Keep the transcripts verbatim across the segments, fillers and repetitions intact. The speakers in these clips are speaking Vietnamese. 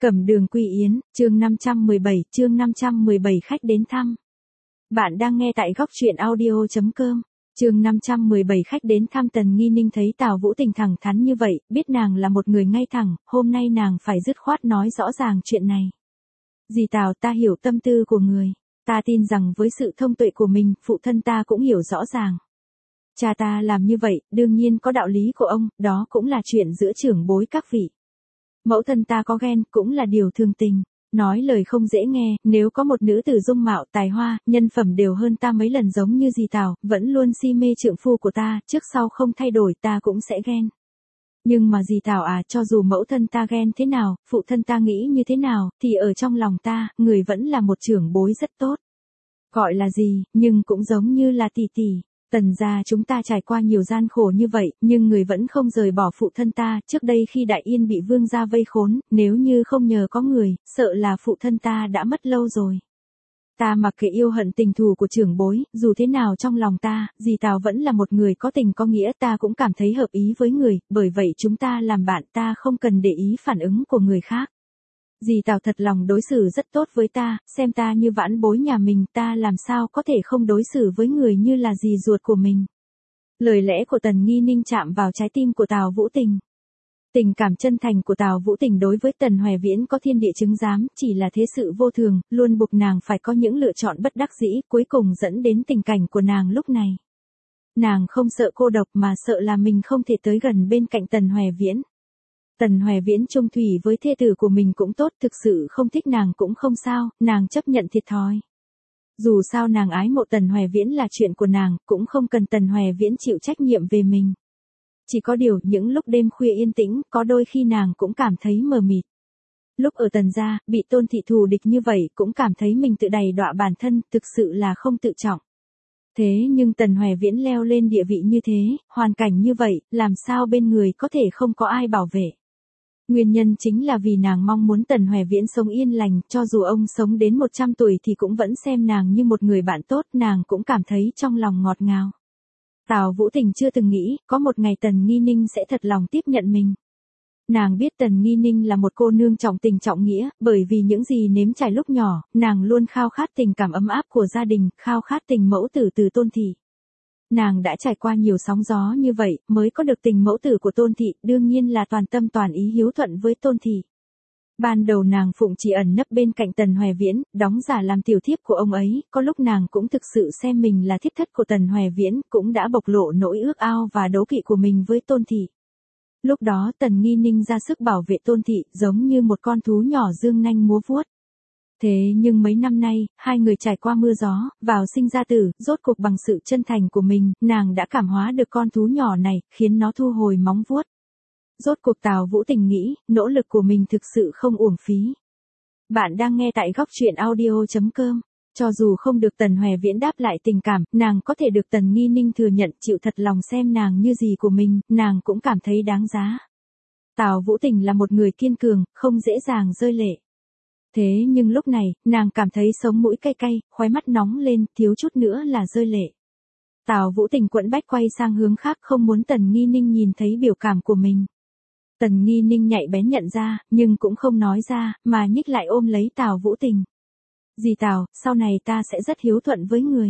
Cẩm Đường Quy Yến, chương năm trăm mười bảy, chương năm trăm mười bảy khách đến thăm. Bạn đang nghe tại góc truyện audio chấm com. Chương năm trăm mười bảy khách đến thăm. Tần Nghi Ninh thấy Tào Vũ Tình thẳng thắn như vậy, biết nàng là một người ngay thẳng, hôm nay nàng phải dứt khoát nói rõ ràng chuyện này. Dì Tào, ta hiểu tâm tư của người, ta tin rằng với sự thông tuệ của mình, phụ thân ta cũng hiểu rõ ràng. Cha ta làm như vậy, đương nhiên có đạo lý của ông, đó cũng là chuyện giữa trưởng bối các vị. Mẫu thân ta có ghen, cũng là điều thường tình. Nói lời không dễ nghe, nếu có một nữ tử dung mạo, tài hoa, nhân phẩm đều hơn ta mấy lần giống như dì Tào, vẫn luôn si mê trượng phu của ta, trước sau không thay đổi, ta cũng sẽ ghen. Nhưng mà dì Tào à, cho dù mẫu thân ta ghen thế nào, phụ thân ta nghĩ như thế nào, thì ở trong lòng ta, người vẫn là một trưởng bối rất tốt. Gọi là gì, nhưng cũng giống như là tỷ tỷ. Tần gia chúng ta trải qua nhiều gian khổ như vậy, nhưng người vẫn không rời bỏ phụ thân ta. Trước đây khi Đại Yên bị vương gia vây khốn, nếu như không nhờ có người, sợ là phụ thân ta đã mất lâu rồi. Ta mặc kệ yêu hận tình thù của trưởng bối, dù thế nào trong lòng ta, dì Tào vẫn là một người có tình có nghĩa, ta cũng cảm thấy hợp ý với người, bởi vậy chúng ta làm bạn, ta không cần để ý phản ứng của người khác. Dì Tào thật lòng đối xử rất tốt với ta, xem ta như vãn bối nhà mình, ta làm sao có thể không đối xử với người như là dì ruột của mình. Lời lẽ của Tần Nghi Ninh chạm vào trái tim của Tào Vũ Tình. Tình cảm chân thành của Tào Vũ Tình đối với Tần Hoè Viễn có thiên địa chứng giám, chỉ là thế sự vô thường, luôn buộc nàng phải có những lựa chọn bất đắc dĩ, cuối cùng dẫn đến tình cảnh của nàng lúc này. Nàng không sợ cô độc mà sợ là mình không thể tới gần bên cạnh Tần Hoè Viễn. Tần Hoè Viễn chung thủy với thê tử của mình cũng tốt, thực sự không thích nàng cũng không sao, nàng chấp nhận thiệt thòi. Dù sao nàng ái mộ Tần Hoè Viễn là chuyện của nàng, cũng không cần Tần Hoè Viễn chịu trách nhiệm về mình. Chỉ có điều, những lúc đêm khuya yên tĩnh, có đôi khi nàng cũng cảm thấy mờ mịt. Lúc ở Tần gia, bị Tôn thị thù địch như vậy, cũng cảm thấy mình tự đày đọa bản thân, thực sự là không tự trọng. Thế nhưng Tần Hoè Viễn leo lên địa vị như thế, hoàn cảnh như vậy, làm sao bên người có thể không có ai bảo vệ. Nguyên nhân chính là vì nàng mong muốn Tần Hoè Viễn sống yên lành, cho dù ông sống đến một trăm tuổi thì cũng vẫn xem nàng như một người bạn tốt, nàng cũng cảm thấy trong lòng ngọt ngào. Tào Vũ Tình chưa từng nghĩ, có một ngày Tần Nghi Ninh sẽ thật lòng tiếp nhận mình. Nàng biết Tần Nghi Ninh là một cô nương trọng tình trọng nghĩa, bởi vì những gì nếm trải lúc nhỏ, nàng luôn khao khát tình cảm ấm áp của gia đình, khao khát tình mẫu tử từ Tôn thị. Nàng đã trải qua nhiều sóng gió như vậy, mới có được tình mẫu tử của Tôn thị, đương nhiên là toàn tâm toàn ý hiếu thuận với Tôn thị. Ban đầu nàng phụng chỉ ẩn nấp bên cạnh Tần Hoè Viễn, đóng giả làm tiểu thiếp của ông ấy, có lúc nàng cũng thực sự xem mình là thiếp thất của Tần Hoè Viễn, cũng đã bộc lộ nỗi ước ao và đố kỵ của mình với Tôn thị. Lúc đó Tần Nghi Ninh ra sức bảo vệ Tôn thị, giống như một con thú nhỏ dương nanh múa vuốt. Thế nhưng mấy năm nay, hai người trải qua mưa gió, vào sinh ra tử, rốt cuộc bằng sự chân thành của mình, nàng đã cảm hóa được con thú nhỏ này, khiến nó thu hồi móng vuốt. Rốt cuộc Tào Vũ Tình nghĩ, nỗ lực của mình thực sự không uổng phí. Bạn đang nghe tại góc truyện audio chấm com. Cho dù không được Tần Hoè Viễn đáp lại tình cảm, nàng có thể được Tần Nghi Ninh thừa nhận chịu thật lòng xem nàng như gì của mình, nàng cũng cảm thấy đáng giá. Tào Vũ Tình là một người kiên cường, không dễ dàng rơi lệ. Thế nhưng lúc này, nàng cảm thấy sống mũi cay cay, khóe mắt nóng lên, thiếu chút nữa là rơi lệ. Tào Vũ Tình quẫn bách quay sang hướng khác, không muốn Tần Nghi Ninh nhìn thấy biểu cảm của mình. Tần Nghi Ninh nhạy bén nhận ra, nhưng cũng không nói ra, mà nhích lại ôm lấy Tào Vũ Tình. Dì Tào, sau này ta sẽ rất hiếu thuận với người.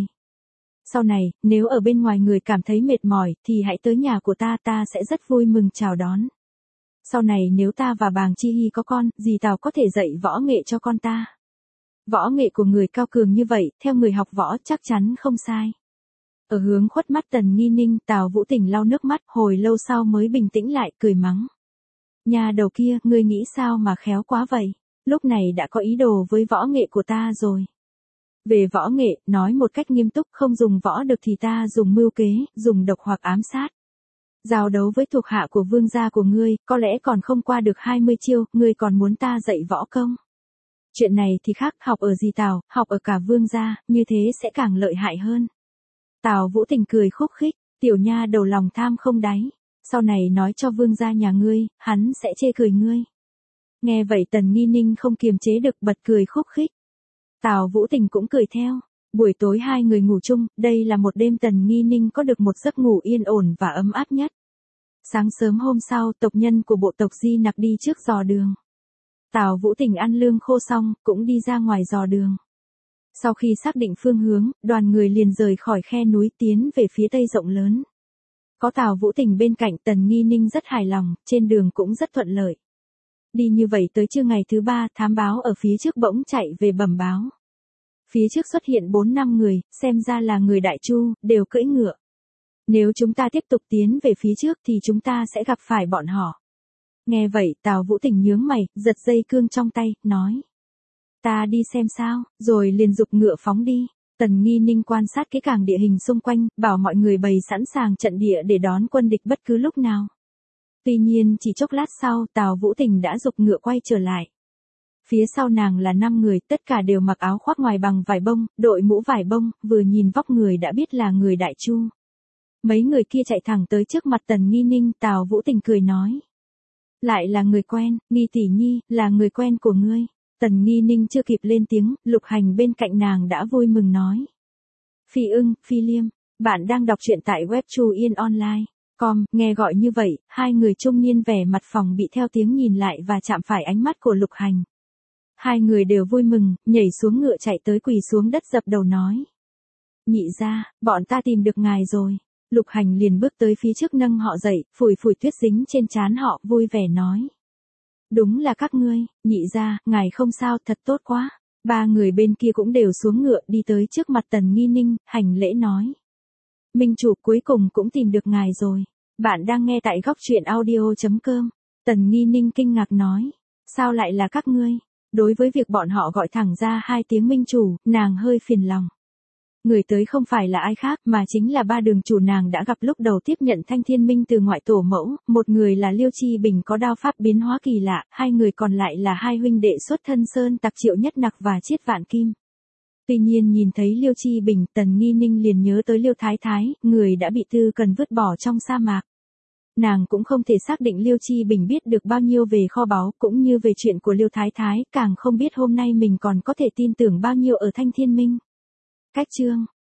Sau này, nếu ở bên ngoài người cảm thấy mệt mỏi, thì hãy tới nhà của ta, ta sẽ rất vui mừng chào đón. Sau này nếu ta và Bàng Chi Hy có con, dì Tào có thể dạy võ nghệ cho con ta. Võ nghệ của người cao cường như vậy, theo người học võ chắc chắn không sai. Ở hướng khuất mắt Tần Nghi Ninh, Tào Vũ Tình lau nước mắt, hồi lâu sau mới bình tĩnh lại, cười mắng. Nhà đầu kia, ngươi nghĩ sao mà khéo quá vậy? Lúc này đã có ý đồ với võ nghệ của ta rồi. Về võ nghệ, nói một cách nghiêm túc, không dùng võ được thì ta dùng mưu kế, dùng độc hoặc ám sát. Giao đấu với thuộc hạ của vương gia của ngươi, có lẽ còn không qua được hai mươi chiêu, ngươi còn muốn ta dạy võ công. Chuyện này thì khác, học ở dì Tào, học ở cả vương gia, như thế sẽ càng lợi hại hơn. Tào Vũ Tình cười khúc khích, tiểu nha đầu lòng tham không đáy. Sau này nói cho vương gia nhà ngươi, hắn sẽ chê cười ngươi. Nghe vậy Tần Nghi Ninh không kiềm chế được bật cười khúc khích. Tào Vũ Tình cũng cười theo. Buổi tối hai người ngủ chung, đây là một đêm Tần Nghi Ninh có được một giấc ngủ yên ổn và ấm áp nhất. Sáng sớm hôm sau, tộc nhân của bộ tộc Di Nặc đi trước dò đường. Tào Vũ Tình ăn lương khô xong, cũng đi ra ngoài dò đường. Sau khi xác định phương hướng, đoàn người liền rời khỏi khe núi tiến về phía tây rộng lớn. Có Tào Vũ Tình bên cạnh, Tần Nghi Ninh rất hài lòng, trên đường cũng rất thuận lợi. Đi như vậy tới trưa ngày thứ ba, thám báo ở phía trước bỗng chạy về bẩm báo. Phía trước xuất hiện bốn năm người, xem ra là người Đại Chu, đều cưỡi ngựa. Nếu chúng ta tiếp tục tiến về phía trước thì chúng ta sẽ gặp phải bọn họ. Nghe vậy, Tào Vũ Tình nhướng mày, giật dây cương trong tay, nói. Ta đi xem sao, rồi liền giục ngựa phóng đi. Tần Nghi Ninh quan sát kỹ càng địa hình xung quanh, bảo mọi người bày sẵn sàng trận địa để đón quân địch bất cứ lúc nào. Tuy nhiên chỉ chốc lát sau, Tào Vũ Tình đã giục ngựa quay trở lại. Phía sau nàng là năm người, tất cả đều mặc áo khoác ngoài bằng vải bông, đội mũ vải bông, vừa nhìn vóc người đã biết là người Đại Chu. Mấy người kia chạy thẳng tới trước mặt Tần Nghi Ninh, Tào Vũ Tình cười nói. Lại là người quen, Nghi tỷ nhi, là người quen của ngươi. Tần Nghi Ninh chưa kịp lên tiếng, Lục Hành bên cạnh nàng đã vui mừng nói. Phi ưng, Phi Liêm, bạn đang đọc truyện tại web Chu Yên Online. Com, nghe gọi như vậy, hai người trung niên vẻ mặt phòng bị theo tiếng nhìn lại và chạm phải ánh mắt của Lục Hành. Hai người đều vui mừng, nhảy xuống ngựa chạy tới quỳ xuống đất dập đầu nói. Nhị gia, bọn ta tìm được ngài rồi. Lục Hành liền bước tới phía trước nâng họ dậy, phủi phủi tuyết dính trên trán họ, vui vẻ nói. Đúng là các ngươi, nhị gia, ngài không sao, thật tốt quá. Ba người bên kia cũng đều xuống ngựa đi tới trước mặt Tần Nghi Ninh, hành lễ nói. Minh chủ cuối cùng cũng tìm được ngài rồi. Bạn đang nghe tại góc truyện audio chấm com. Tần Nghi Ninh kinh ngạc nói. Sao lại là các ngươi? Đối với việc bọn họ gọi thẳng ra hai tiếng minh chủ, nàng hơi phiền lòng. Người tới không phải là ai khác mà chính là ba đường chủ nàng đã gặp lúc đầu tiếp nhận Thanh Thiên Minh từ ngoại tổ mẫu, một người là Liêu Chi Bình có đao pháp biến hóa kỳ lạ, hai người còn lại là hai huynh đệ xuất thân Sơn Tặc Triệu Nhất Nặc và Chiết Vạn Kim. Tuy nhiên nhìn thấy Liêu Chi Bình, Tần Nghi Ninh liền nhớ tới Liêu Thái Thái, người đã bị Tư Cần vứt bỏ trong sa mạc. Nàng cũng không thể xác định Liêu Chi Bình biết được bao nhiêu về kho báu cũng như về chuyện của Liêu Thái Thái, càng không biết hôm nay mình còn có thể tin tưởng bao nhiêu ở Thanh Thiên Minh. Cách chương